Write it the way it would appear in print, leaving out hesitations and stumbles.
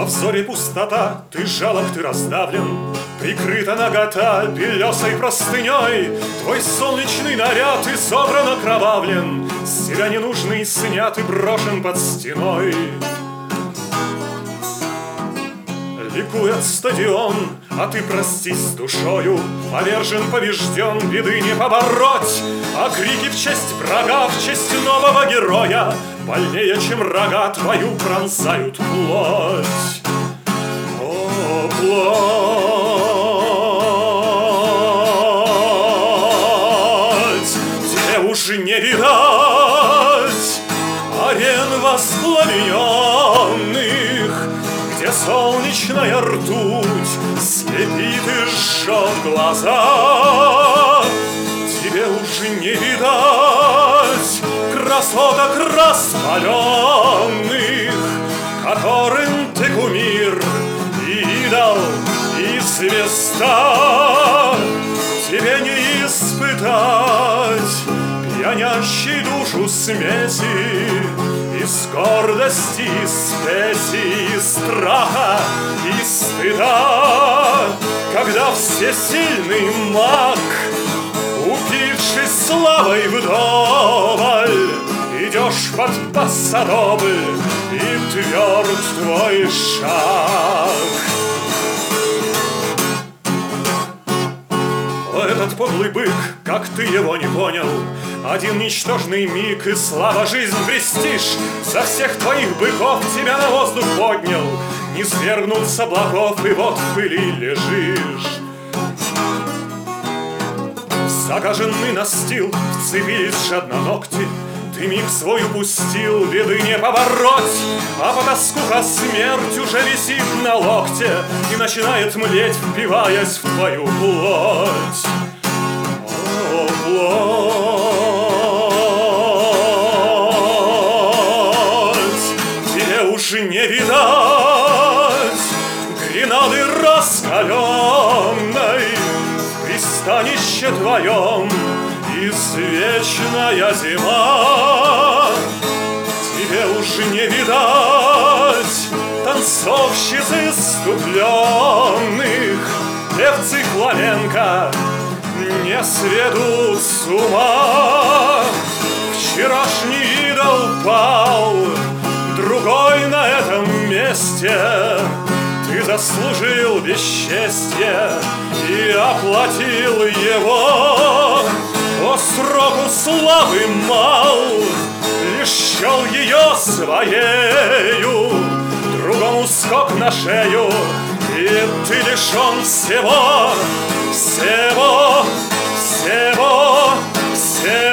во взоре пустота, ты жалок, ты раздавлен, прикрыта нагота белесой простыней. Твой солнечный наряд изобран, окровавлен, с тебя ненужный снят и брошен под стеной. Ликует стадион, а ты простись с душою, повержен, побежден, беды не побороть. А крики в честь врага, в честь нового героя больнее, чем рога твою пронзают плоть. О, плоть, тебе уж не видать арен воспламененных, где солнечная ртуть слепит и жжет глаза. Тебе уж не видать красоток распаленных, которым ты кумир, идол и звезда. Тебе не испытать пьянящей душу смеси из гордости, спеси, страха и стыда, когда всесильный маг, упившись славой вдоволь, идешь под пассадобль, и тверд твой шаг. Этот подлый бык, как ты его не понял, один ничтожный миг, и слава, жизнь, престиж за всех твоих быков тебя на воздух поднял. Не свергнут с облаков, и вот в пыли лежишь. В загаженный настил вцепились жадно ногти, ты миг свой упустил, беды не побороть. А потаскуха смерть уже висит на локте и начинает млеть, впиваясь в твою плоть. О, плоть, тебе уж не видать гренады раскаленной в пристанище твоем. Извечная зима, тебе уж не видать танцовщиц исступленных. Певцы Фламенко не сведут с ума. Вчерашний идол пал, другой на этом месте. Ты заслужил бесчестье и оплатил его. По сроку славы мал, лишь счел ее своею, другому скок на шею, и ты лишен всего, всего, всего, всего.